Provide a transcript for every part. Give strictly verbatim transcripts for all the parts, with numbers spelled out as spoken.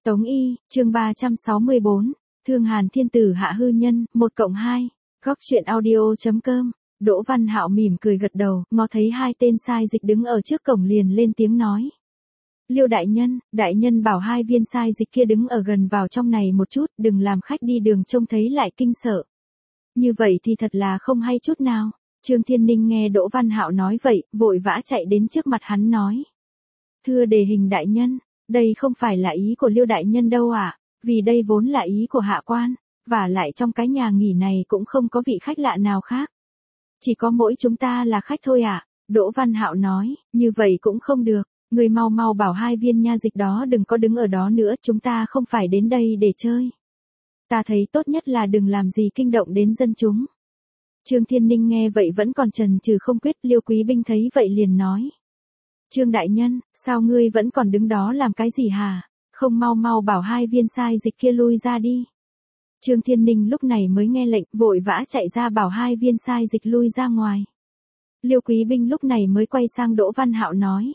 Tống Y, chương ba trăm sáu mươi bốn, Thương Hàn Thiên Tử hạ hư nhân, một cộng hai, góc truyện audio.com, Đỗ Văn Hạo mỉm cười gật đầu, ngó thấy hai tên sai dịch đứng ở trước cổng liền lên tiếng nói. Liêu đại nhân, đại nhân bảo hai viên sai dịch kia đứng ở gần vào trong này một chút, đừng làm khách đi đường trông thấy lại kinh sợ. Như vậy thì thật là không hay chút nào. Trương Thiên Ninh nghe Đỗ Văn Hạo nói vậy, vội vã chạy đến trước mặt hắn nói. Thưa đề hình đại nhân, đây không phải là ý của Liêu đại nhân đâu ạ, à, vì đây vốn là ý của hạ quan, và lại trong cái nhà nghỉ này cũng không có vị khách lạ nào khác. Chỉ có mỗi chúng ta là khách thôi ạ. À. Đỗ Văn Hạo nói, như vậy cũng không được, người mau mau bảo hai viên nha dịch đó đừng có đứng ở đó nữa, chúng ta không phải đến đây để chơi. Ta thấy tốt nhất là đừng làm gì kinh động đến dân chúng. Trương Thiên Ninh nghe vậy vẫn còn chần chừ không quyết, Liêu Quý Binh thấy vậy liền nói. Trương đại nhân, sao ngươi vẫn còn đứng đó làm cái gì hả? Không mau mau bảo hai viên sai dịch kia lui ra đi. Trương Thiên Ninh lúc này mới nghe lệnh, vội vã chạy ra bảo hai viên sai dịch lui ra ngoài. Liêu Quý Binh lúc này mới quay sang Đỗ Văn Hạo nói.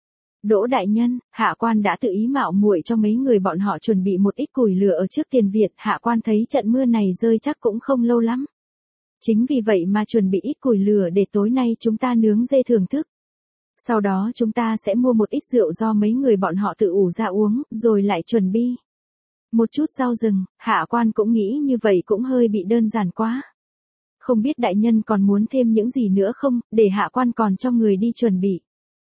Đỗ đại nhân, hạ quan đã tự ý mạo muội cho mấy người bọn họ chuẩn bị một ít củi lửa ở trước tiền viện, hạ quan thấy trận mưa này rơi chắc cũng không lâu lắm. Chính vì vậy mà chuẩn bị ít củi lửa để tối nay chúng ta nướng dê thưởng thức. Sau đó chúng ta sẽ mua một ít rượu do mấy người bọn họ tự ủ ra uống, rồi lại chuẩn bị một chút rau rừng, hạ quan cũng nghĩ như vậy cũng hơi bị đơn giản quá. Không biết đại nhân còn muốn thêm những gì nữa không, để hạ quan còn cho người đi chuẩn bị.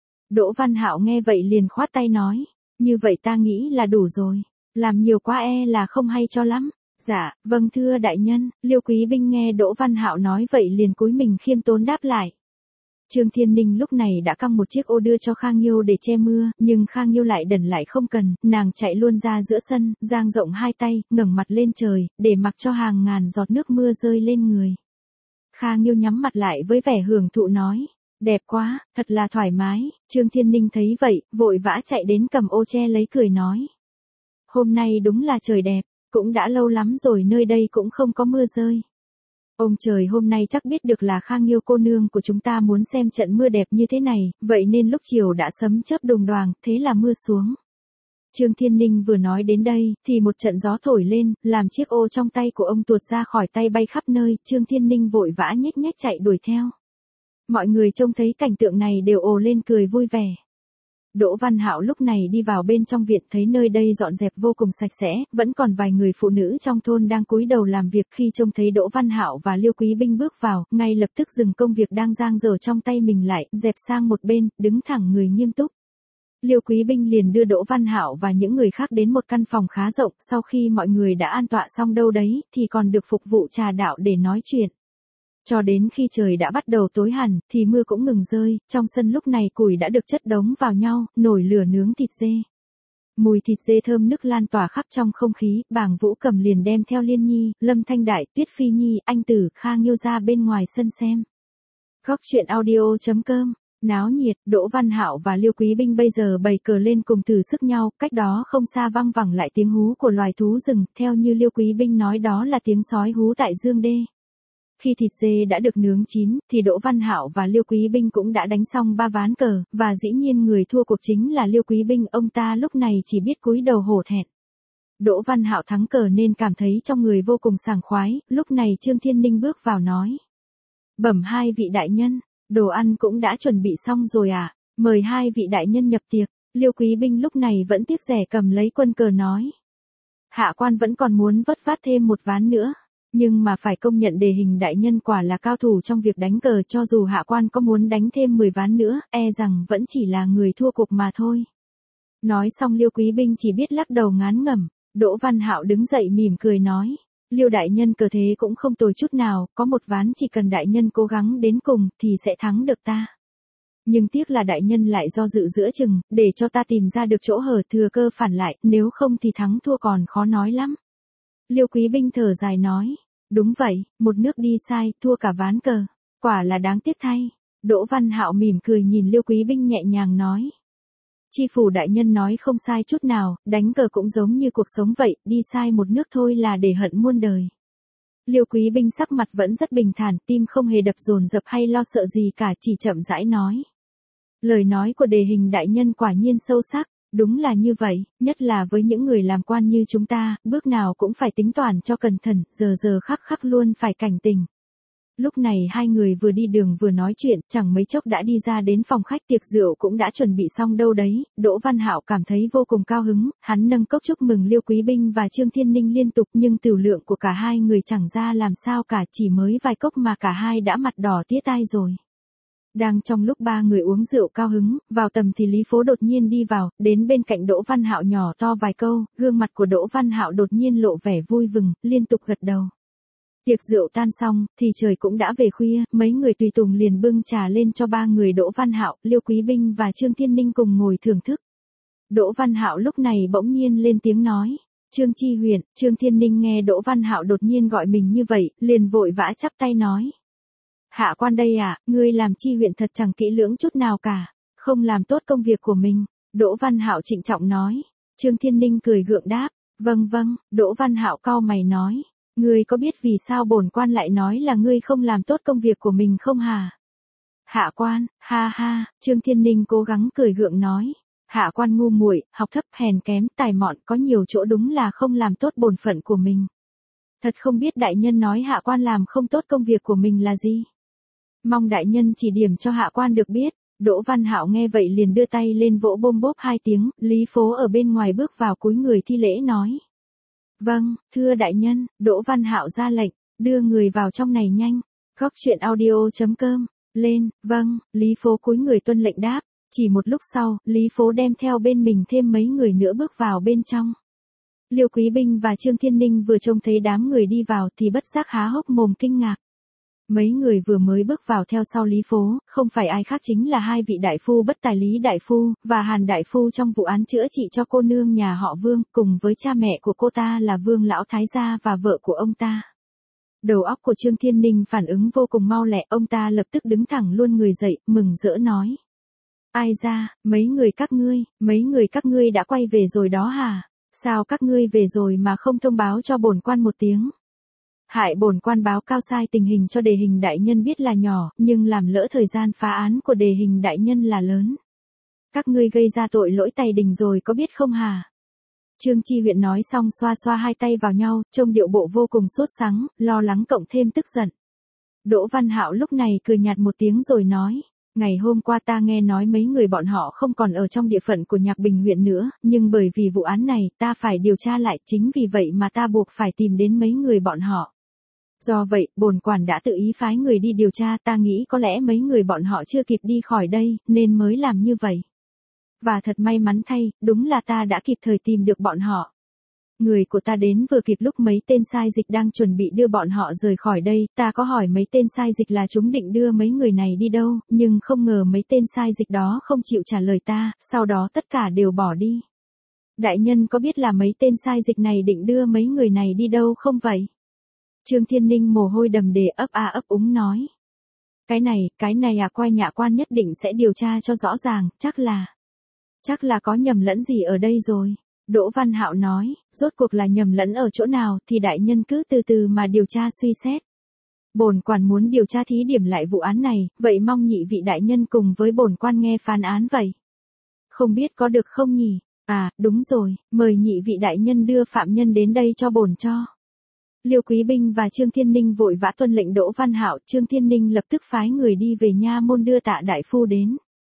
Đỗ Văn Hạo nghe vậy liền khoát tay nói, như vậy ta nghĩ là đủ rồi, làm nhiều quá e là không hay cho lắm. Dạ, vâng thưa đại nhân. Liêu Quý Binh nghe Đỗ Văn Hạo nói vậy liền cúi mình khiêm tốn đáp lại. Trương Thiên Ninh lúc này đã căng một chiếc ô đưa cho Khang Nhiêu để che mưa, nhưng Khang Nhiêu lại đần lại không cần, nàng chạy luôn ra giữa sân, dang rộng hai tay, ngẩng mặt lên trời, để mặc cho hàng ngàn giọt nước mưa rơi lên người. Khang Nhiêu nhắm mặt lại với vẻ hưởng thụ nói, đẹp quá, thật là thoải mái. Trương Thiên Ninh thấy vậy, vội vã chạy đến cầm ô che lấy cười nói. Hôm nay đúng là trời đẹp. Cũng đã lâu lắm rồi nơi đây cũng không có mưa rơi. Ông trời hôm nay chắc biết được là Khang Nhiêu cô nương của chúng ta muốn xem trận mưa đẹp như thế này, vậy nên lúc chiều đã sấm chớp đùng đoàng, thế là mưa xuống. Trương Thiên Ninh vừa nói đến đây, thì một trận gió thổi lên, làm chiếc ô trong tay của ông tuột ra khỏi tay bay khắp nơi, Trương Thiên Ninh vội vã nhếch nhếch chạy đuổi theo. Mọi người trông thấy cảnh tượng này đều ồ lên cười vui vẻ. Đỗ Văn Hạo lúc này đi vào bên trong viện thấy nơi đây dọn dẹp vô cùng sạch sẽ, vẫn còn vài người phụ nữ trong thôn đang cúi đầu làm việc, khi trông thấy Đỗ Văn Hạo và Liêu Quý Binh bước vào, ngay lập tức dừng công việc đang dang dở trong tay mình lại, dẹp sang một bên, đứng thẳng người nghiêm túc. Liêu Quý Binh liền đưa Đỗ Văn Hạo và những người khác đến một căn phòng khá rộng, sau khi mọi người đã an tọa xong đâu đấy, thì còn được phục vụ trà đạo để nói chuyện. Cho đến khi trời đã bắt đầu tối hẳn, thì mưa cũng ngừng rơi, trong sân lúc này củi đã được chất đống vào nhau, nổi lửa nướng thịt dê. Mùi thịt dê thơm nức lan tỏa khắp trong không khí, Bàng Vũ Cầm liền đem theo Liên Nhi, Lâm Thanh Đại, Tuyết Phi Nhi, Anh Tử, Khang Nhiêu ra bên ngoài sân xem. Góc truyện audio.com, náo nhiệt, Đỗ Văn Hạo và Liêu Quý Binh bây giờ bày cờ lên cùng thử sức nhau, cách đó không xa văng vẳng lại tiếng hú của loài thú rừng, theo như Liêu Quý Binh nói đó là tiếng sói hú tại Dương Đê. Khi thịt dê đã được nướng chín, thì Đỗ Văn Hạo và Liêu Quý Binh cũng đã đánh xong ba ván cờ, và dĩ nhiên người thua cuộc chính là Liêu Quý Binh, ông ta lúc này chỉ biết cúi đầu hổ thẹn. Đỗ Văn Hạo thắng cờ nên cảm thấy trong người vô cùng sảng khoái, lúc này Trương Thiên Ninh bước vào nói. Bẩm hai vị đại nhân, đồ ăn cũng đã chuẩn bị xong rồi à, mời hai vị đại nhân nhập tiệc. Liêu Quý Binh lúc này vẫn tiếc rẻ cầm lấy quân cờ nói. Hạ quan vẫn còn muốn vất vát thêm một ván nữa. Nhưng mà phải công nhận đề hình đại nhân quả là cao thủ trong việc đánh cờ, cho dù hạ quan có muốn đánh thêm mười ván nữa, e rằng vẫn chỉ là người thua cuộc mà thôi. Nói xong Liêu Quý Binh chỉ biết lắc đầu ngán ngẩm. Đỗ Văn Hạo đứng dậy mỉm cười nói, Liêu đại nhân cờ thế cũng không tồi chút nào, có một ván chỉ cần đại nhân cố gắng đến cùng thì sẽ thắng được ta. Nhưng tiếc là đại nhân lại do dự giữa chừng, để cho ta tìm ra được chỗ hở thừa cơ phản lại, nếu không thì thắng thua còn khó nói lắm. Liêu Quý Binh thở dài nói, đúng vậy, một nước đi sai, thua cả ván cờ, quả là đáng tiếc thay. Đỗ Văn Hạo mỉm cười nhìn Liêu Quý Binh nhẹ nhàng nói. Chi phủ đại nhân nói không sai chút nào, đánh cờ cũng giống như cuộc sống vậy, đi sai một nước thôi là để hận muôn đời. Liêu Quý Binh sắc mặt vẫn rất bình thản, tim không hề đập dồn dập hay lo sợ gì cả, chỉ chậm rãi nói. Lời nói của đề hình đại nhân quả nhiên sâu sắc. Đúng là như vậy, nhất là với những người làm quan như chúng ta, bước nào cũng phải tính toán cho cẩn thận, giờ giờ khắc khắc luôn phải cảnh tỉnh. Lúc này hai người vừa đi đường vừa nói chuyện, chẳng mấy chốc đã đi ra đến phòng khách, tiệc rượu cũng đã chuẩn bị xong đâu đấy. Đỗ Văn Hạo cảm thấy vô cùng cao hứng, hắn nâng cốc chúc mừng Liêu Quý Binh và Trương Thiên Ninh liên tục, nhưng tiểu lượng của cả hai người chẳng ra làm sao cả, chỉ mới vài cốc mà cả hai đã mặt đỏ tía tai rồi. Đang trong lúc ba người uống rượu cao hứng, vào tầm thì Lý Phố đột nhiên đi vào, đến bên cạnh Đỗ Văn Hạo nhỏ to vài câu, gương mặt của Đỗ Văn Hạo đột nhiên lộ vẻ vui mừng, liên tục gật đầu. Tiệc rượu tan xong, thì trời cũng đã về khuya, mấy người tùy tùng liền bưng trà lên cho ba người Đỗ Văn Hạo, Liêu Quý Binh và Trương Thiên Ninh cùng ngồi thưởng thức. Đỗ Văn Hạo lúc này bỗng nhiên lên tiếng nói, Trương Chi Huyền. Trương Thiên Ninh nghe Đỗ Văn Hạo đột nhiên gọi mình như vậy, liền vội vã chắp tay nói. Hạ quan đây à, ngươi làm Chi Huyền thật chẳng kỹ lưỡng chút nào cả, không làm tốt công việc của mình. Đỗ Văn Hạo trịnh trọng nói. Trương Thiên Ninh cười gượng đáp, vâng vâng. Đỗ Văn Hạo cau mày nói. Ngươi có biết vì sao bổn quan lại nói là ngươi không làm tốt công việc của mình không hả? Hạ quan, ha ha. Trương Thiên Ninh cố gắng cười gượng nói. Hạ quan ngu muội, học thấp hèn kém, tài mọn, có nhiều chỗ đúng là không làm tốt bổn phận của mình. Thật không biết đại nhân nói hạ quan làm không tốt công việc của mình là gì. Mong đại nhân chỉ điểm cho hạ quan được biết. Đỗ Văn Hạo nghe vậy liền đưa tay lên vỗ bôm bốp hai tiếng, Lý Phố ở bên ngoài bước vào cúi người thi lễ nói. Vâng, thưa đại nhân. Đỗ Văn Hạo ra lệnh, đưa người vào trong này nhanh. Góc truyện audio chấm com, lên, vâng. Lý Phố cúi người tuân lệnh đáp. Chỉ một lúc sau, Lý Phố đem theo bên mình thêm mấy người nữa bước vào bên trong. Liêu Quý Binh và Trương Thiên Ninh vừa trông thấy đám người đi vào thì bất giác há hốc mồm kinh ngạc. Mấy người vừa mới bước vào theo sau Lý Phố, không phải ai khác chính là hai vị đại phu bất tài Lý Đại Phu, và Hàn Đại Phu trong vụ án chữa trị cho cô nương nhà họ Vương, cùng với cha mẹ của cô ta là Vương Lão Thái Gia và vợ của ông ta. Đầu óc của Trương Thiên Ninh phản ứng vô cùng mau lẹ, ông ta lập tức đứng thẳng luôn người dậy, mừng rỡ nói. Ai ra, mấy người các ngươi, mấy người các ngươi đã quay về rồi đó hả? Sao các ngươi về rồi mà không thông báo cho bổn quan một tiếng? Hại bổn quan báo cao sai tình hình cho đề hình đại nhân biết là nhỏ, nhưng làm lỡ thời gian phá án của đề hình đại nhân là lớn. Các ngươi gây ra tội lỗi tày đình rồi có biết không hả? Trương Chi Huyền nói xong xoa xoa hai tay vào nhau, trông điệu bộ vô cùng sốt sắng, lo lắng cộng thêm tức giận. Đỗ Văn Hạo lúc này cười nhạt một tiếng rồi nói. Ngày hôm qua ta nghe nói mấy người bọn họ không còn ở trong địa phận của Nhạc Bình huyện nữa, nhưng bởi vì vụ án này ta phải điều tra lại, chính vì vậy mà ta buộc phải tìm đến mấy người bọn họ. Do vậy, bổn quản đã tự ý phái người đi điều tra, ta nghĩ có lẽ mấy người bọn họ chưa kịp đi khỏi đây, nên mới làm như vậy. Và thật may mắn thay, đúng là ta đã kịp thời tìm được bọn họ. Người của ta đến vừa kịp lúc mấy tên sai dịch đang chuẩn bị đưa bọn họ rời khỏi đây, ta có hỏi mấy tên sai dịch là chúng định đưa mấy người này đi đâu, nhưng không ngờ mấy tên sai dịch đó không chịu trả lời ta, sau đó tất cả đều bỏ đi. Đại nhân có biết là mấy tên sai dịch này định đưa mấy người này đi đâu không vậy? Trương Thiên Ninh mồ hôi đầm đìa ấp a ấp úng nói. Cái này, cái này à, quay nhạ quan nhất định sẽ điều tra cho rõ ràng, chắc là... Chắc là có nhầm lẫn gì ở đây rồi. Đỗ Văn Hạo nói, rốt cuộc là nhầm lẫn ở chỗ nào thì đại nhân cứ từ từ mà điều tra suy xét. Bổn quan muốn điều tra thí điểm lại vụ án này, vậy mong nhị vị đại nhân cùng với bổn quan nghe phán án vậy. Không biết có được không nhỉ? À, đúng rồi, mời nhị vị đại nhân đưa phạm nhân đến đây cho bổn cho. Liêu Quý Binh và Trương Thiên Ninh vội vã tuân lệnh Đỗ Văn Hạo, Trương Thiên Ninh lập tức phái người đi về nha môn đưa Tạ đại phu đến.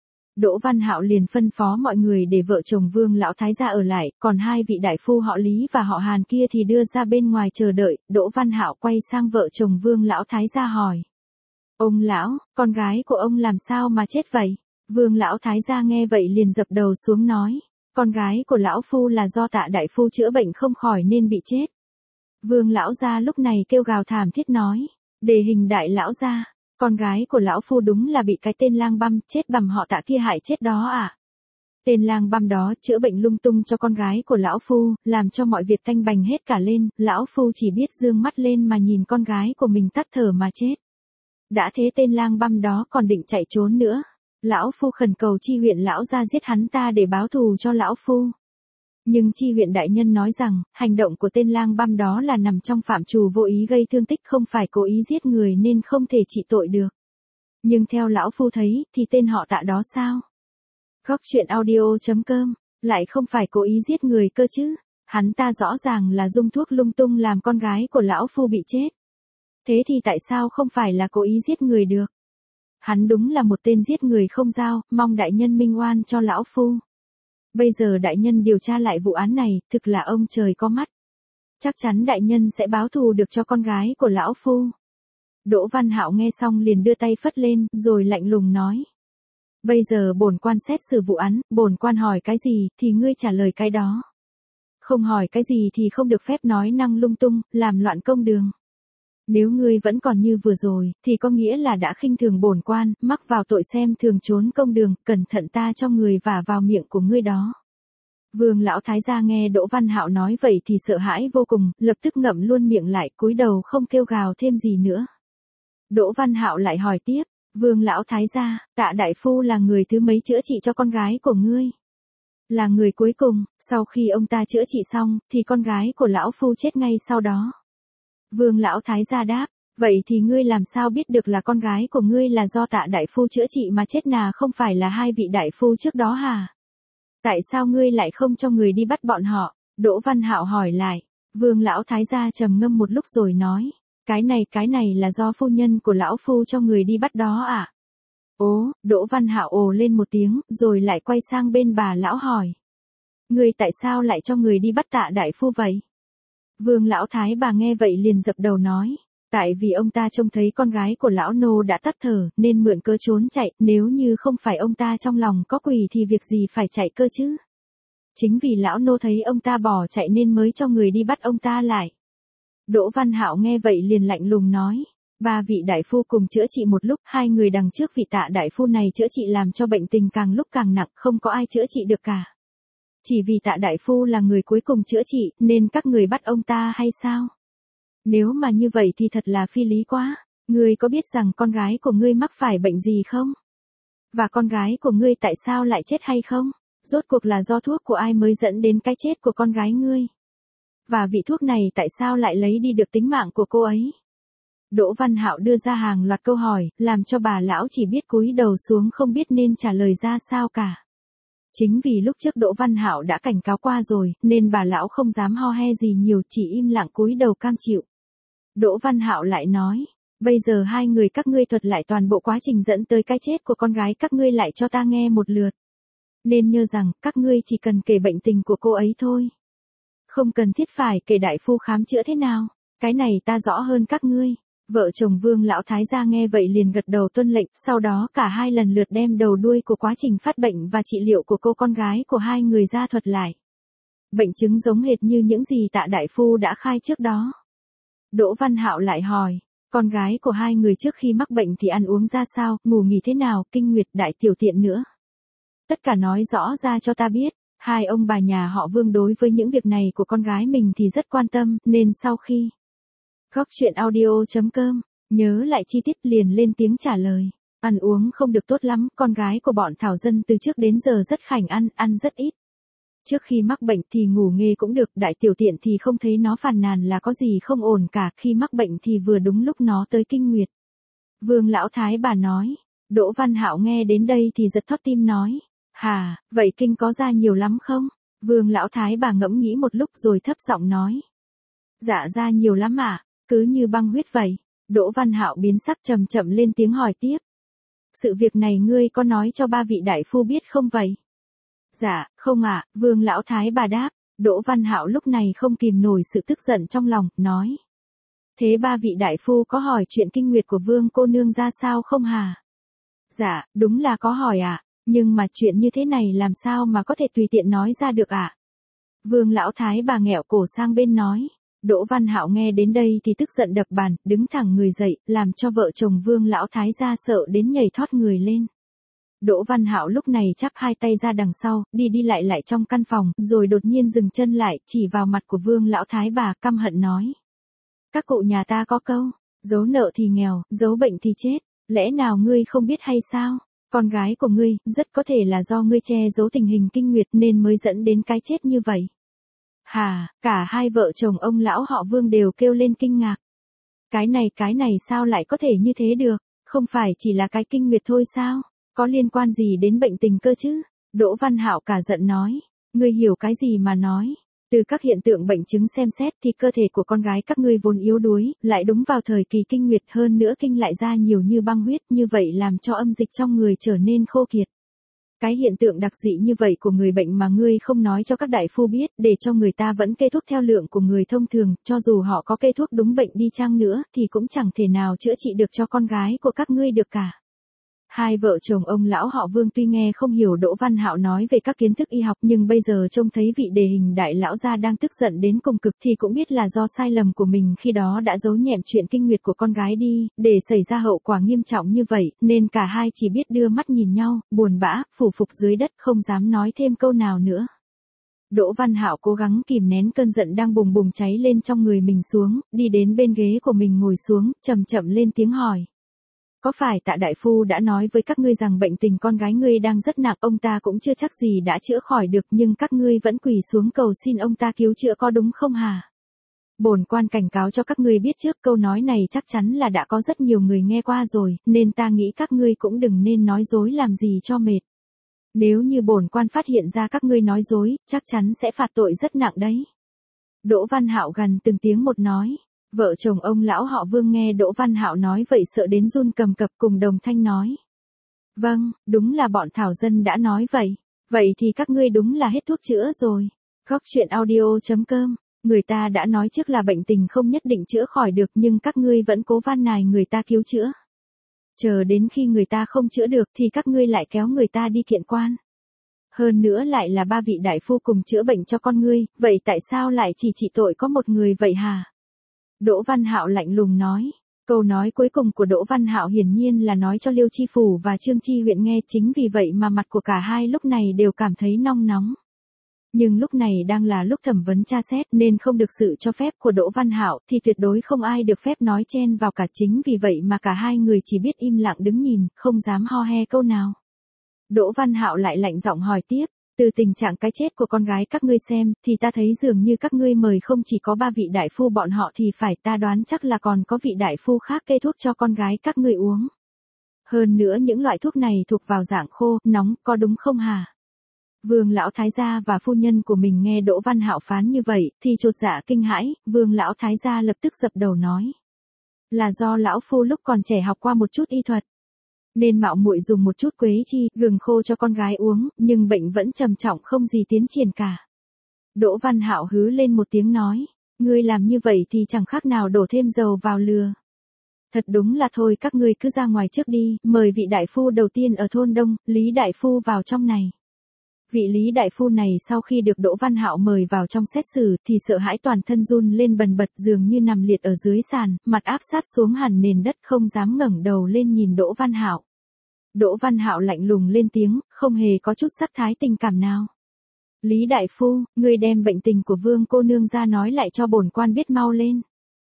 Đỗ Văn Hạo liền phân phó mọi người để vợ chồng Vương Lão Thái gia ở lại, còn hai vị đại phu họ Lý và họ Hàn kia thì đưa ra bên ngoài chờ đợi. Đỗ Văn Hạo quay sang vợ chồng Vương Lão Thái gia hỏi. Ông lão, con gái của ông làm sao mà chết vậy? Vương Lão Thái gia nghe vậy liền dập đầu xuống nói. Con gái của lão phu là do Tạ đại phu chữa bệnh không khỏi nên bị chết. Vương Lão gia lúc này kêu gào thảm thiết nói. Đề hình đại lão gia. Con gái của lão phu đúng là bị cái tên lang băm chết bằm họ Tạ kia hại chết đó à? Tên lang băm đó chữa bệnh lung tung cho con gái của lão phu, làm cho mọi việc tanh bành hết cả lên, lão phu chỉ biết dương mắt lên mà nhìn con gái của mình tắt thở mà chết. Đã thế tên lang băm đó còn định chạy trốn nữa. Lão phu khẩn cầu Chi huyện lão ra giết hắn ta để báo thù cho lão phu. Nhưng Chi huyện đại nhân nói rằng, hành động của tên lang băm đó là nằm trong phạm trù vô ý gây thương tích không phải cố ý giết người nên không thể trị tội được. Nhưng theo lão phu thấy, thì tên họ Tạ đó sao? Góc truyện audio chấm com Lại không phải cố ý giết người cơ chứ. Hắn ta rõ ràng là dung thuốc lung tung làm con gái của lão phu bị chết. Thế thì tại sao không phải là cố ý giết người được? Hắn đúng là một tên giết người không dao, mong đại nhân minh oan cho lão phu. Bây giờ đại nhân điều tra lại vụ án này, thực là ông trời có mắt. Chắc chắn đại nhân sẽ báo thù được cho con gái của lão phu. Đỗ Văn Hạo nghe xong liền đưa tay phất lên, rồi lạnh lùng nói. Bây giờ bổn quan xét xử vụ án, bổn quan hỏi cái gì, thì ngươi trả lời cái đó. Không hỏi cái gì thì không được phép nói năng lung tung, làm loạn công đường. Nếu ngươi vẫn còn như vừa rồi, thì có nghĩa là đã khinh thường bổn quan, mắc vào tội xem thường trốn công đường, cẩn thận ta cho người vả vào miệng của ngươi đó. Vương lão thái gia nghe Đỗ Văn Hạo nói vậy thì sợ hãi vô cùng, lập tức ngậm luôn miệng lại, cúi đầu không kêu gào thêm gì nữa. Đỗ Văn Hạo lại hỏi tiếp, Vương lão thái gia, Tạ đại phu là người thứ mấy chữa trị cho con gái của ngươi? Là người cuối cùng, sau khi ông ta chữa trị xong, thì con gái của lão phu chết ngay sau đó. Vương lão thái gia đáp, vậy thì ngươi làm sao biết được là con gái của ngươi là do Tạ đại phu chữa trị mà chết nà không phải là hai vị đại phu trước đó hả? Tại sao ngươi lại không cho người đi bắt bọn họ? Đỗ Văn Hạo hỏi lại. Vương lão thái gia trầm ngâm một lúc rồi nói, cái này cái này là do phu nhân của lão phu cho người đi bắt đó ạ. À? Ố, Đỗ Văn Hạo ồ lên một tiếng, rồi lại quay sang bên bà lão hỏi. Ngươi tại sao lại cho người đi bắt Tạ đại phu vậy? Vương lão thái bà nghe vậy liền dập đầu nói, tại vì ông ta trông thấy con gái của lão nô đã tắt thở, nên mượn cớ trốn chạy, nếu như không phải ông ta trong lòng có quỷ thì việc gì phải chạy cơ chứ? Chính vì lão nô thấy ông ta bỏ chạy nên mới cho người đi bắt ông ta lại. Đỗ Văn Hạo nghe vậy liền lạnh lùng nói, ba vị đại phu cùng chữa trị một lúc, hai người đằng trước vị Tạ đại phu này chữa trị làm cho bệnh tình càng lúc càng nặng, không có ai chữa trị được cả. Chỉ vì Tạ đại phu là người cuối cùng chữa trị, nên các người bắt ông ta hay sao? Nếu mà như vậy thì thật là phi lý quá. Ngươi có biết rằng con gái của ngươi mắc phải bệnh gì không? Và con gái của ngươi tại sao lại chết hay không? Rốt cuộc là do thuốc của ai mới dẫn đến cái chết của con gái ngươi? Và vị thuốc này tại sao lại lấy đi được tính mạng của cô ấy? Đỗ Văn Hạo đưa ra hàng loạt câu hỏi, làm cho bà lão chỉ biết cúi đầu xuống không biết nên trả lời ra sao cả. Chính vì lúc trước Đỗ Văn Hạo đã cảnh cáo qua rồi, nên bà lão không dám ho he gì nhiều, chỉ im lặng cúi đầu cam chịu. Đỗ Văn Hạo lại nói, bây giờ hai người các ngươi thuật lại toàn bộ quá trình dẫn tới cái chết của con gái các ngươi lại cho ta nghe một lượt. Nên nhớ rằng, các ngươi chỉ cần kể bệnh tình của cô ấy thôi. Không cần thiết phải kể đại phu khám chữa thế nào, cái này ta rõ hơn các ngươi. Vợ chồng Vương lão thái gia nghe vậy liền gật đầu tuân lệnh, sau đó cả hai lần lượt đem đầu đuôi của quá trình phát bệnh và trị liệu của cô con gái của hai người ra thuật lại. Bệnh chứng giống hệt như những gì Tạ đại phu đã khai trước đó. Đỗ Văn Hạo lại hỏi, con gái của hai người trước khi mắc bệnh thì ăn uống ra sao, ngủ nghỉ thế nào, kinh nguyệt, đại tiểu tiện nữa. Tất cả nói rõ ra cho ta biết. Hai ông bà nhà họ Vương đối với những việc này của con gái mình thì rất quan tâm, nên sau khi Góc truyện audio chấm com, nhớ lại chi tiết liền lên tiếng trả lời. Ăn uống không được tốt lắm, con gái của bọn Thảo dân từ trước đến giờ rất khảnh ăn, ăn rất ít. Trước khi mắc bệnh thì ngủ nghê cũng được, đại tiểu tiện thì không thấy nó phàn nàn là có gì không ổn cả, khi mắc bệnh thì vừa đúng lúc nó tới kinh nguyệt. Vương lão thái bà nói, Đỗ Văn Hạo nghe đến đây thì giật thót tim nói, hà, vậy kinh có ra nhiều lắm không? Vương lão thái bà ngẫm nghĩ một lúc rồi thấp giọng nói, dạ ra nhiều lắm ạ. Cứ như băng huyết vậy. Đỗ Văn Hạo biến sắc chậm chậm lên tiếng hỏi tiếp. Sự việc này ngươi có nói cho ba vị đại phu biết không vậy? Dạ, không ạ, à, Vương lão thái bà đáp. Đỗ Văn Hạo lúc này không kìm nổi sự tức giận trong lòng, nói. Thế ba vị đại phu có hỏi chuyện kinh nguyệt của Vương cô nương ra sao không hả? Dạ, đúng là có hỏi ạ, à, nhưng mà chuyện như thế này làm sao mà có thể tùy tiện nói ra được ạ? À? Vương lão thái bà nghẹo cổ sang bên nói. Đỗ Văn Hạo nghe đến đây thì tức giận đập bàn, đứng thẳng người dậy, làm cho vợ chồng Vương lão thái gia sợ đến nhảy thoát người lên. Đỗ Văn Hạo lúc này chắp hai tay ra đằng sau, đi đi lại lại trong căn phòng, rồi đột nhiên dừng chân lại, chỉ vào mặt của Vương lão thái bà, căm hận nói: "Các cụ nhà ta có câu, giấu nợ thì nghèo, giấu bệnh thì chết, lẽ nào ngươi không biết hay sao? Con gái của ngươi, rất có thể là do ngươi che giấu tình hình kinh nguyệt nên mới dẫn đến cái chết như vậy." Hà, cả hai vợ chồng ông lão họ Vương đều kêu lên kinh ngạc. Cái này cái này sao lại có thể như thế được, không phải chỉ là cái kinh nguyệt thôi sao, có liên quan gì đến bệnh tình cơ chứ? Đỗ Văn Hạo cả giận nói, Ngươi hiểu cái gì mà nói? Từ các hiện tượng bệnh chứng xem xét thì cơ thể của con gái các ngươi vốn yếu đuối, lại đúng vào thời kỳ kinh nguyệt, hơn nữa kinh lại ra nhiều như băng huyết, như vậy làm cho âm dịch trong người trở nên khô kiệt. Cái hiện tượng đặc dị như vậy của người bệnh mà ngươi không nói cho các đại phu biết, để cho người ta vẫn kê thuốc theo lượng của người thông thường, cho dù họ có kê thuốc đúng bệnh đi chăng nữa, thì cũng chẳng thể nào chữa trị được cho con gái của các ngươi được cả. Hai vợ chồng ông lão họ Vương tuy nghe không hiểu Đỗ Văn Hạo nói về các kiến thức y học, nhưng bây giờ trông thấy vị đề hình đại lão gia đang tức giận đến cùng cực thì cũng biết là do sai lầm của mình khi đó đã giấu nhẹm chuyện kinh nguyệt của con gái đi, để xảy ra hậu quả nghiêm trọng như vậy, nên cả hai chỉ biết đưa mắt nhìn nhau, buồn bã, phủ phục dưới đất không dám nói thêm câu nào nữa. Đỗ Văn Hạo cố gắng kìm nén cơn giận đang bùng bùng cháy lên trong người mình xuống, đi đến bên ghế của mình ngồi xuống, chậm chậm lên tiếng hỏi. Có phải Tạ đại phu đã nói với các ngươi rằng bệnh tình con gái ngươi đang rất nặng, ông ta cũng chưa chắc gì đã chữa khỏi được, nhưng các ngươi vẫn quỳ xuống cầu xin ông ta cứu chữa có đúng không hả? Bổn quan cảnh cáo cho các ngươi biết trước, câu nói này chắc chắn là đã có rất nhiều người nghe qua rồi, nên ta nghĩ các ngươi cũng đừng nên nói dối làm gì cho mệt. Nếu như bổn quan phát hiện ra các ngươi nói dối, chắc chắn sẽ phạt tội rất nặng đấy. Đỗ Văn Hạo gần từng tiếng một nói. Vợ chồng ông lão họ Vương nghe Đỗ Văn Hạo nói vậy sợ đến run cầm cập, cùng đồng thanh nói. Vâng, đúng là bọn thảo dân đã nói vậy. Vậy thì các ngươi đúng là hết thuốc chữa rồi. Góc truyện audio chấm com. Người ta đã nói trước là bệnh tình không nhất định chữa khỏi được, nhưng các ngươi vẫn cố van nài người ta cứu chữa. Chờ đến khi người ta không chữa được thì các ngươi lại kéo người ta đi kiện quan. Hơn nữa lại là ba vị đại phu cùng chữa bệnh cho con ngươi, vậy tại sao lại chỉ trị tội có một người vậy hả? Đỗ Văn Hạo lạnh lùng nói. Câu nói cuối cùng của Đỗ Văn Hạo hiển nhiên là nói cho Liêu Chi Phủ và Trương Chi huyện nghe, chính vì vậy mà mặt của cả hai lúc này đều cảm thấy nong nóng. Nhưng lúc này đang là lúc thẩm vấn tra xét nên không được sự cho phép của Đỗ Văn Hạo thì tuyệt đối không ai được phép nói chen vào cả, chính vì vậy mà cả hai người chỉ biết im lặng đứng nhìn, không dám ho he câu nào. Đỗ Văn Hạo lại lạnh giọng hỏi tiếp. Từ tình trạng cái chết của con gái các ngươi xem, thì ta thấy dường như các ngươi mời không chỉ có ba vị đại phu bọn họ thì phải, ta đoán chắc là còn có vị đại phu khác kê thuốc cho con gái các ngươi uống. Hơn nữa những loại thuốc này thuộc vào dạng khô, nóng, có đúng không hả? Vương lão thái gia và phu nhân của mình nghe Đỗ Văn Hạo phán như vậy, thì chột dạ kinh hãi, Vương lão thái gia lập tức dập đầu nói. Là do lão phu lúc còn trẻ học qua một chút y thuật. Nên mạo muội dùng một chút quế chi, gừng khô cho con gái uống, nhưng bệnh vẫn trầm trọng không gì tiến triển cả. Đỗ Văn Hạo hứ lên một tiếng nói, ngươi làm như vậy thì chẳng khác nào đổ thêm dầu vào lửa. Thật đúng là thôi, các ngươi cứ ra ngoài trước đi, mời vị đại phu đầu tiên ở thôn Đông, Lý đại phu vào trong này. Vị Lý đại phu này sau khi được Đỗ Văn Hạo mời vào trong xét xử thì sợ hãi toàn thân run lên bần bật, dường như nằm liệt ở dưới sàn, mặt áp sát xuống hẳn nền đất, không dám ngẩng đầu lên nhìn Đỗ Văn Hạo. Đỗ Văn Hạo lạnh lùng lên tiếng, không hề có chút sắc thái tình cảm nào. Lý đại phu, ngươi đem bệnh tình của Vương cô nương ra nói lại cho bổn quan biết mau lên.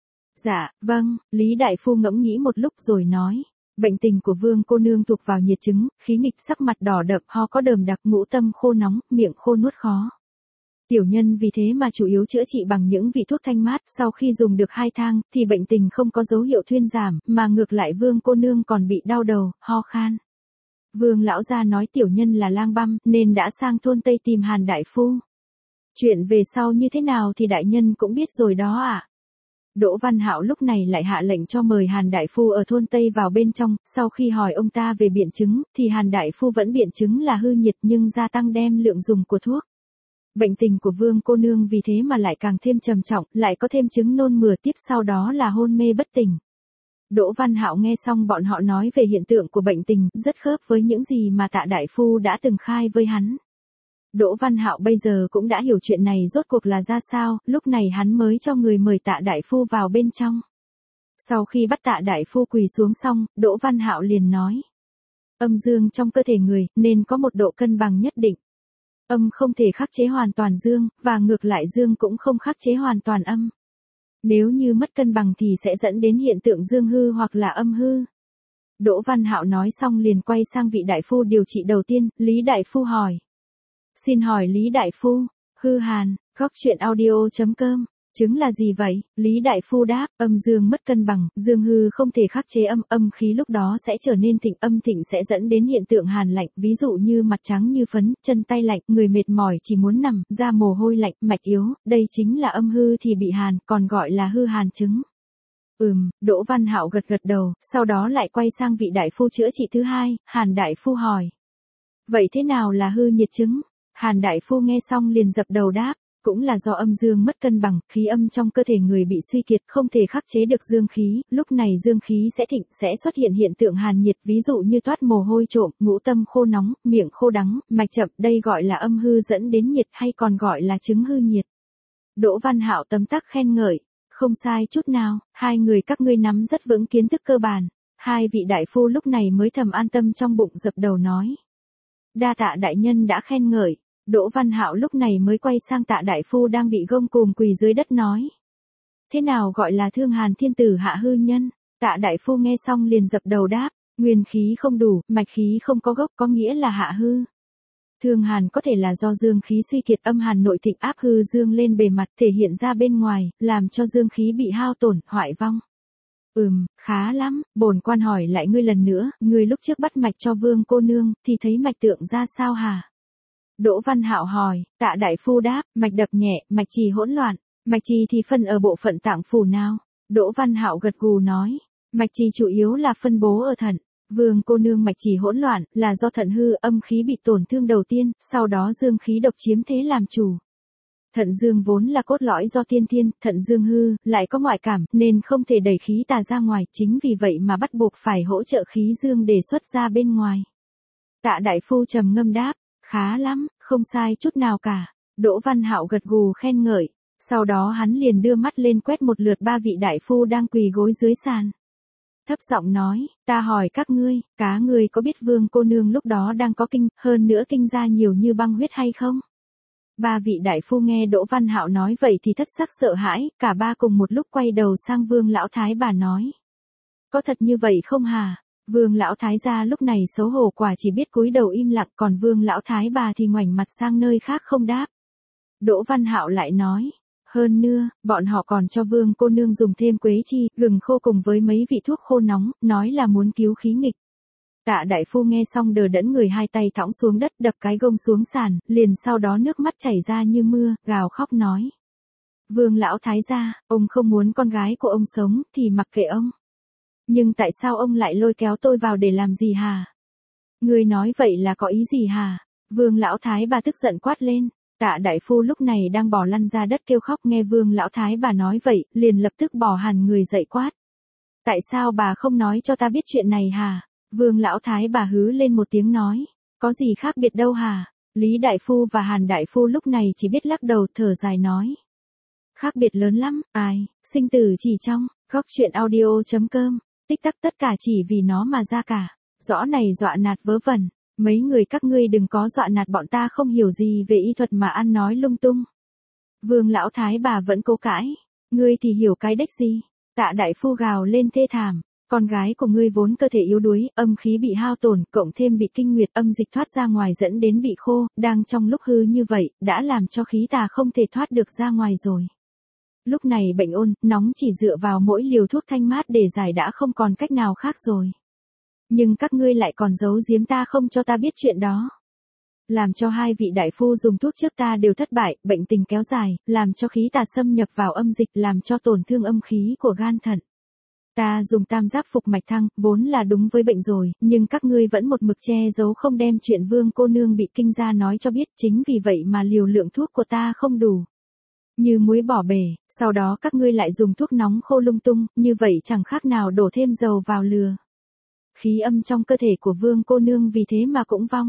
Dạ, vâng, Lý đại phu ngẫm nghĩ một lúc rồi nói. Bệnh tình của Vương cô nương thuộc vào nhiệt chứng, khí nghịch, sắc mặt đỏ đậm, ho có đờm đặc, ngũ tâm khô nóng, miệng khô nuốt khó. Tiểu nhân vì thế mà chủ yếu chữa trị bằng những vị thuốc thanh mát, sau khi dùng được hai thang, thì bệnh tình không có dấu hiệu thuyên giảm, mà ngược lại Vương cô nương còn bị đau đầu, ho khan. Vương lão gia nói tiểu nhân là lang băm, nên đã sang thôn Tây tìm Hàn đại phu. Chuyện về sau như thế nào thì đại nhân cũng biết rồi đó ạ. À. Đỗ Văn Hạo lúc này lại hạ lệnh cho mời Hàn đại phu ở thôn Tây vào bên trong, sau khi hỏi ông ta về biện chứng, thì Hàn đại phu vẫn biện chứng là hư nhiệt nhưng gia tăng đem lượng dùng của thuốc. Bệnh tình của Vương cô nương vì thế mà lại càng thêm trầm trọng, lại có thêm chứng nôn mửa, tiếp sau đó là hôn mê bất tỉnh. Đỗ Văn Hạo nghe xong bọn họ nói về hiện tượng của bệnh tình, rất khớp với những gì mà Tạ đại phu đã từng khai với hắn. Đỗ Văn Hạo bây giờ cũng đã hiểu chuyện này rốt cuộc là ra sao, lúc này hắn mới cho người mời Tạ đại phu vào bên trong. Sau khi bắt Tạ đại phu quỳ xuống xong, Đỗ Văn Hạo liền nói. Âm dương trong cơ thể người, nên có một độ cân bằng nhất định. Âm không thể khắc chế hoàn toàn dương, và ngược lại dương cũng không khắc chế hoàn toàn âm. Nếu như mất cân bằng thì sẽ dẫn đến hiện tượng dương hư hoặc là âm hư. Đỗ Văn Hạo nói xong liền quay sang vị đại phu điều trị đầu tiên, Lý đại phu hỏi. Xin hỏi Lý đại phu, hư hàn, góc truyện audio chấm com. Chứng là gì vậy? Lý đại phu đáp, âm dương mất cân bằng, dương hư không thể khắc chế âm, âm khí lúc đó sẽ trở nên thịnh, âm thịnh sẽ dẫn đến hiện tượng hàn lạnh, ví dụ như mặt trắng như phấn, chân tay lạnh, người mệt mỏi chỉ muốn nằm, da mồ hôi lạnh, mạch yếu, đây chính là âm hư thì bị hàn, còn gọi là hư hàn chứng. Ừm, Đỗ Văn Hạo gật gật đầu, sau đó lại quay sang vị đại phu chữa trị thứ hai, Hàn đại phu hỏi. Vậy thế nào là hư nhiệt chứng? Hàn đại phu nghe xong liền dập đầu đáp, cũng là do âm dương mất cân bằng, khí âm trong cơ thể người bị suy kiệt, không thể khắc chế được dương khí, lúc này dương khí sẽ thịnh, sẽ xuất hiện hiện tượng hàn nhiệt, ví dụ như toát mồ hôi trộm, ngũ tâm khô nóng, miệng khô đắng, mạch chậm, đây gọi là âm hư dẫn đến nhiệt hay còn gọi là chứng hư nhiệt. Đỗ Văn Hạo tấm tắc khen ngợi, không sai chút nào, hai người các ngươi nắm rất vững kiến thức cơ bản. Hai vị đại phu lúc này mới thầm an tâm trong bụng dập đầu nói. Đa tạ đại nhân đã khen ngợi. Đỗ Văn Hạo lúc này mới quay sang Tạ đại phu đang bị gông cùm quỳ dưới đất nói. Thế nào gọi là thương hàn thiên tử hạ hư nhân? Tạ đại phu nghe xong liền dập đầu đáp, nguyên khí không đủ, mạch khí không có gốc có nghĩa là hạ hư. Thương hàn có thể là do dương khí suy kiệt, âm hàn nội thịnh áp hư dương lên bề mặt thể hiện ra bên ngoài, làm cho dương khí bị hao tổn, hoại vong. Ừm, khá lắm, bổn quan hỏi lại ngươi lần nữa, ngươi lúc trước bắt mạch cho Vương cô nương, thì thấy mạch tượng ra sao hả? Đỗ Văn Hạo hỏi, Tạ đại phu đáp, mạch đập nhẹ, mạch trì hỗn loạn, mạch trì thì phân ở bộ phận tạng phủ nào? Đỗ Văn Hạo gật gù nói, mạch trì chủ yếu là phân bố ở thận. Vương cô nương mạch trì hỗn loạn, là do thận hư, âm khí bị tổn thương đầu tiên, sau đó dương khí độc chiếm thế làm chủ. Thận dương vốn là cốt lõi do tiên thiên, thận dương hư, lại có ngoại cảm, nên không thể đẩy khí tà ra ngoài, chính vì vậy mà bắt buộc phải hỗ trợ khí dương để xuất ra bên ngoài. Tạ đại phu trầm ngâm đáp, khá lắm, không sai chút nào cả. Đỗ Văn Hạo gật gù khen ngợi, sau đó hắn liền đưa mắt lên quét một lượt ba vị đại phu đang quỳ gối dưới sàn. Thấp giọng nói, ta hỏi các ngươi, cá ngươi có biết Vương cô nương lúc đó đang có kinh, hơn nữa kinh ra nhiều như băng huyết hay không? Ba vị đại phu nghe Đỗ Văn Hạo nói vậy thì thất sắc sợ hãi, cả ba cùng một lúc quay đầu sang Vương lão thái bà nói. Có thật như vậy không hả? Vương lão thái gia lúc này xấu hổ quả chỉ biết cúi đầu im lặng, còn Vương lão thái bà thì ngoảnh mặt sang nơi khác không đáp. Đỗ Văn Hạo lại nói. Hơn nữa, bọn họ còn cho Vương cô nương dùng thêm quế chi, gừng khô cùng với mấy vị thuốc khô nóng, nói là muốn cứu khí nghịch. Tạ đại phu nghe xong đờ đẫn người, hai tay thõng xuống đất đập cái gông xuống sàn, liền sau đó nước mắt chảy ra như mưa, gào khóc nói. Vương lão thái gia, ông không muốn con gái của ông sống, thì mặc kệ ông. Nhưng tại sao ông lại lôi kéo tôi vào để làm gì hả? Người nói vậy là có ý gì hả? Vương lão thái bà tức giận quát lên. Tạ đại phu lúc này đang bò lăn ra đất kêu khóc, nghe Vương lão thái bà nói vậy, liền lập tức bò hẳn người dậy quát. Tại sao bà không nói cho ta biết chuyện này hả? Vương lão thái bà hứ lên một tiếng nói. Có gì khác biệt đâu hả? Lý đại phu và Hàn đại phu lúc này chỉ biết lắc đầu thở dài nói. Khác biệt lớn lắm, ai, sinh tử chỉ trong, góc truyện audio chấm com, tích tắc tất cả chỉ vì nó mà ra cả. Rõ này dọa nạt vớ vẩn. Mấy người các ngươi đừng có dọa nạt bọn ta không hiểu gì về y thuật mà ăn nói lung tung. Vương lão thái bà vẫn cố cãi. Ngươi thì hiểu cái đếch gì? Tạ đại phu gào lên thê thảm. Con gái của ngươi vốn cơ thể yếu đuối, âm khí bị hao tổn, cộng thêm bị kinh nguyệt, âm dịch thoát ra ngoài dẫn đến bị khô, đang trong lúc hư như vậy, đã làm cho khí tà không thể thoát được ra ngoài rồi. Lúc này bệnh ôn, nóng chỉ dựa vào mỗi liều thuốc thanh mát để giải đã không còn cách nào khác rồi. Nhưng các ngươi lại còn giấu giếm ta không cho ta biết chuyện đó. Làm cho hai vị đại phu dùng thuốc trước ta đều thất bại, bệnh tình kéo dài, làm cho khí tà xâm nhập vào âm dịch, làm cho tổn thương âm khí của gan thận. Ta dùng tam giác phục mạch thăng, vốn là đúng với bệnh rồi, nhưng các ngươi vẫn một mực che giấu không đem chuyện Vương cô nương bị kinh ra nói cho biết, chính vì vậy mà liều lượng thuốc của ta không đủ. Như muối bỏ bể, sau đó các ngươi lại dùng thuốc nóng khô lung tung, như vậy chẳng khác nào đổ thêm dầu vào lửa. Khí âm trong cơ thể của Vương cô nương vì thế mà cũng vong.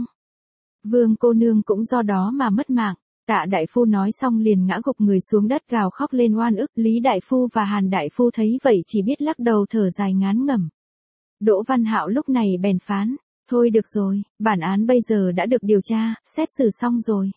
Vương cô nương cũng do đó mà mất mạng. Tạ đại phu nói xong liền ngã gục người xuống đất gào khóc lên oan ức. Lý đại phu và Hàn đại phu thấy vậy chỉ biết lắc đầu thở dài ngán ngẩm. Đỗ Văn Hạo lúc này bèn phán, thôi được rồi, bản án bây giờ đã được điều tra, xét xử xong rồi.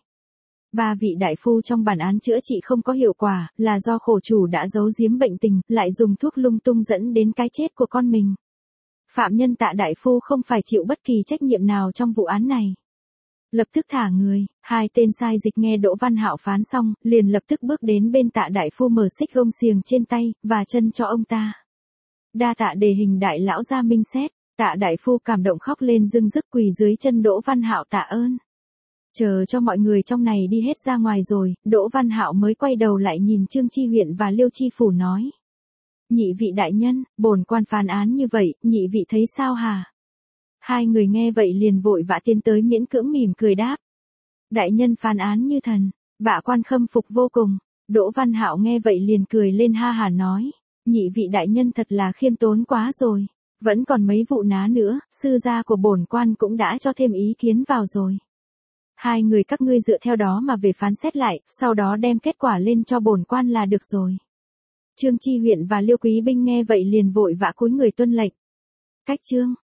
Ba vị đại phu trong bản án chữa trị không có hiệu quả, là do khổ chủ đã giấu giếm bệnh tình, lại dùng thuốc lung tung dẫn đến cái chết của con mình. Phạm nhân Tạ đại phu không phải chịu bất kỳ trách nhiệm nào trong vụ án này. Lập tức thả người, hai tên sai dịch nghe Đỗ Văn Hạo phán xong, liền lập tức bước đến bên Tạ đại phu mở xích gông xiềng trên tay, và chân cho ông ta. Đa tạ đề hình đại lão ra minh xét, Tạ đại phu cảm động khóc lên rưng rức quỳ dưới chân Đỗ Văn Hạo tạ ơn. Chờ cho mọi người trong này đi hết ra ngoài rồi, Đỗ Văn Hạo mới quay đầu lại nhìn Trương Chi huyện và Liêu Chi phủ nói. Nhị vị đại nhân, bổn quan phán án như vậy, nhị vị thấy sao hả? Hai người nghe vậy liền vội vã tiến tới miễn cưỡng mỉm cười đáp. Đại nhân phán án như thần, vả quan khâm phục vô cùng. Đỗ Văn Hạo nghe vậy liền cười lên ha hả nói. Nhị vị đại nhân thật là khiêm tốn quá rồi. Vẫn còn mấy vụ ná nữa, sư gia của bổn quan cũng đã cho thêm ý kiến vào rồi. Hai người các ngươi dựa theo đó mà về phán xét lại, sau đó đem kết quả lên cho bổn quan là được rồi. Trương Chi huyện và Liêu Quý Binh nghe vậy liền vội vã cúi người tuân lệnh. Cách chương